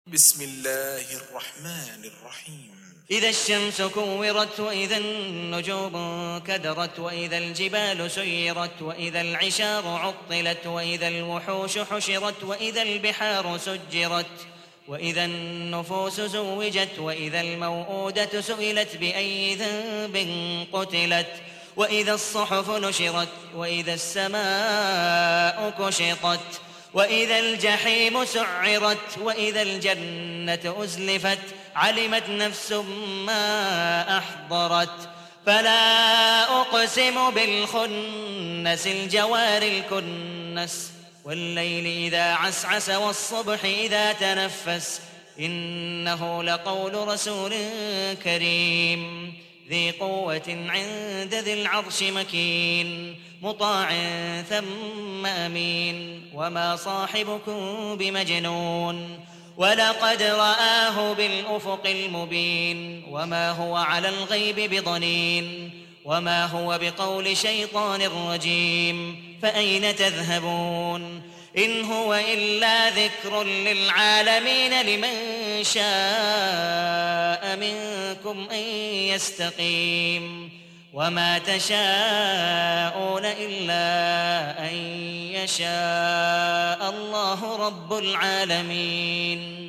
بسم الله الرحمن الرحيم إذا الشمس كورت وإذا النجوم كدرت وإذا الجبال سيرت وإذا العشار عطلت وإذا الوحوش حشرت وإذا البحار سجرت وإذا النفوس زوجت وإذا الموءودة سئلت بأي ذنب قتلت وإذا الصحف نشرت وإذا السماء كشطت وإذا الجحيم سعرت وإذا الجنة أزلفت علمت نفس ما أحضرت فلا أقسم بالخنس الجوار الكنس والليل إذا عسعس والصبح إذا تنفس إنه لقول رسول كريم ذي قوة عند ذي العرش مكين مطاع ثم أمين وما صاحبكم بمجنون ولقد رآه بالأفق المبين وما هو على الغيب بضنين وما هو بقول شيطان رجيم فأين تذهبون إن هو إلا ذكر للعالمين لمن شاء منكم أن يستقيم وما تشاءون إلا أن يشاء الله رب العالمين.